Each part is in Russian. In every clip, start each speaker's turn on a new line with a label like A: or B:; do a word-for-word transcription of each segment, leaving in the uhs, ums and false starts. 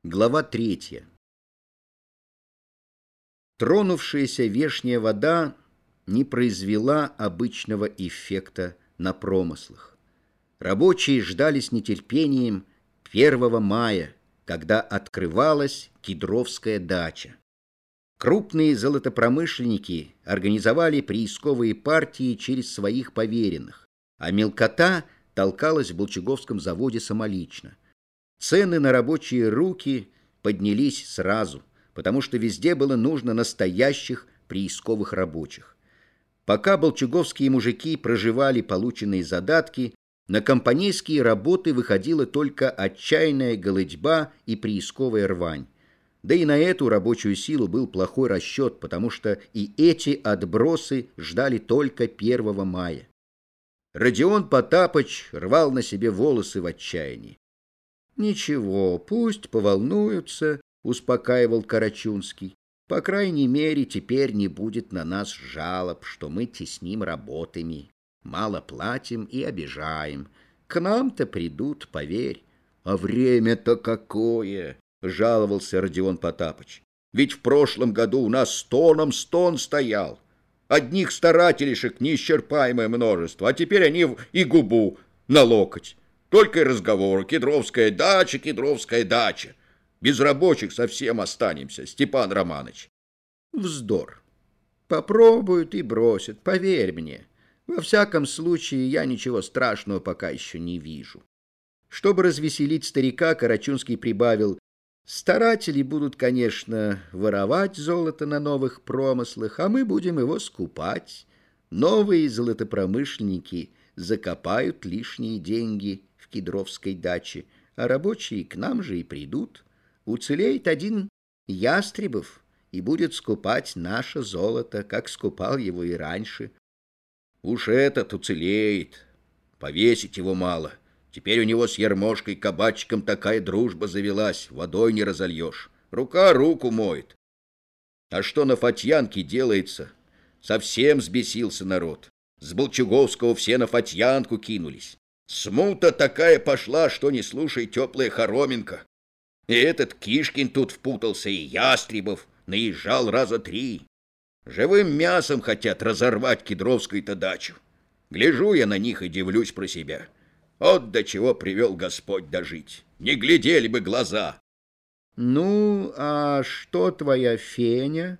A: Глава третья. Тронувшаяся вешняя вода не произвела обычного эффекта на промыслах. Рабочие ждали с нетерпением первого мая, когда открывалась Кедровская дача. Крупные золотопромышленники организовали приисковые партии через своих поверенных, а мелкота толкалась в Болчаговском заводе самолично. Цены на рабочие руки поднялись сразу, потому что везде было нужно настоящих приисковых рабочих. Пока болчаговские мужики проживали полученные задатки, на компанейские работы выходила только отчаянная голыдьба и приисковая рвань. Да и на эту рабочую силу был плохой расчет, потому что и эти отбросы ждали только первого мая. Родион Потапыч рвал на себе волосы в отчаянии. «Ничего, пусть поволнуются», — успокаивал Карачунский. «По крайней мере, теперь не будет на нас жалоб, что мы тесним работами, мало платим и обижаем. К нам-то придут, поверь». «А время-то какое!» — жаловался Родион Потапыч. «Ведь в прошлом году у нас стоном стон стоял. Одних старателишек неисчерпаемое множество, а теперь они и губу на локоть. Только и разговоры: Кедровская дача, Кедровская дача. Без рабочих совсем останемся, Степан Романыч». «Вздор. Попробуют и бросят, поверь мне. Во всяком случае, я ничего страшного пока еще не вижу». Чтобы развеселить старика, Карачунский прибавил: «Старатели будут, конечно, воровать золото на новых промыслах, а мы будем его скупать. Новые золотопромышленники закопают лишние деньги в Кедровской даче, а рабочие к нам же и придут. Уцелеет один Ястребов и будет скупать наше золото, как скупал его и раньше». «Уж этот уцелеет. Повесить его мало. Теперь у него с Ермошкой-кабачиком такая дружба завелась, водой не разольешь. Рука руку моет. А что на Фатьянке делается? Совсем взбесился народ. С Болчаговского все на Фатьянку кинулись. Смута такая пошла, что не слушай, теплая Хороменко. И этот Кишкин тут впутался, и Ястребов наезжал раза три. Живым мясом хотят разорвать Кедровскую-то дачу. Гляжу я на них и дивлюсь про себя. Вот до чего привел Господь дожить. Не глядели бы глаза». «Ну, а что твоя Феня?»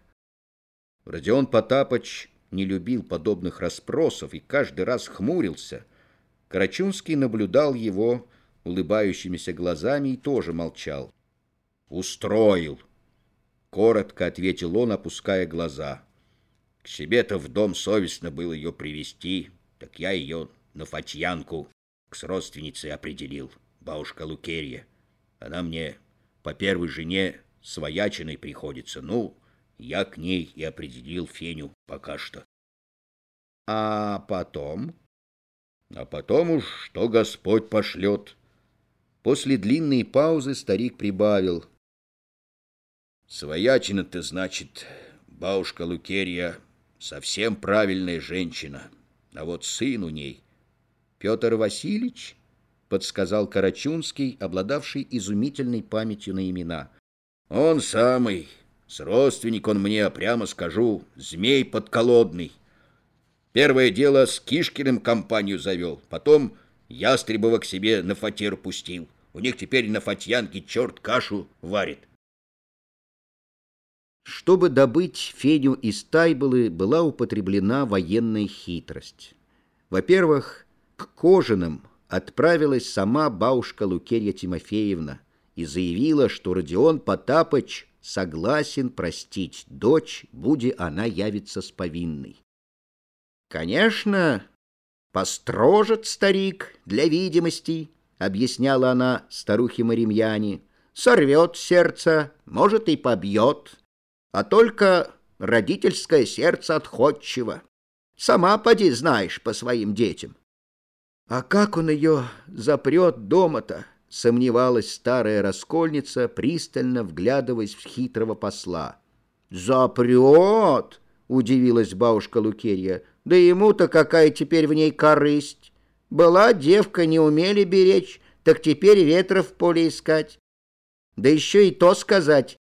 A: Родион Потапыч не любил подобных расспросов и каждый раз хмурился. Карачунский наблюдал его улыбающимися глазами и тоже молчал. «Устроил», — коротко ответил он, опуская глаза. «К себе-то в дом совестно было ее привезти, так я ее на Фатьянку к сродственнице определил, бабушка Лукерья. Она мне по первой жене своячиной приходится. Ну, я к ней и определил Феню пока что». «А потом?» «А потом уж что Господь пошлет». После длинной паузы старик прибавил: «Своячина-то, значит, бабушка Лукерья совсем правильная женщина, а вот сын у ней...» «Петр Васильевич?» — подсказал Карачунский, обладавший изумительной памятью на имена. «Он самый. Сродственник он мне, прямо скажу, змей подколодный. Первое дело с Кишкиным компанию завел, потом Ястребова к себе на фатер пустил. У них теперь на Фатьянке черт кашу варит». Чтобы добыть Феню из Тайбылы, была употреблена военная хитрость. Во-первых, к Кожиным отправилась сама бабушка Лукерья Тимофеевна и заявила, что Родион Потапыч согласен простить дочь, буди она явится с повинной. «Конечно, построжит старик для видимости», — объясняла она старухе Маримьяне. «Сорвет сердце, может, и побьет, а только родительское сердце отходчиво. Сама поди знаешь по своим детям». «А как он ее запрет дома-то?» — сомневалась старая раскольница, пристально вглядываясь в хитрого посла. «Запрет?» — удивилась бабушка Лукерья. «Да ему-то какая теперь в ней корысть? Была девка, не умели беречь, так теперь ветра в поле искать». Да еще и то сказать,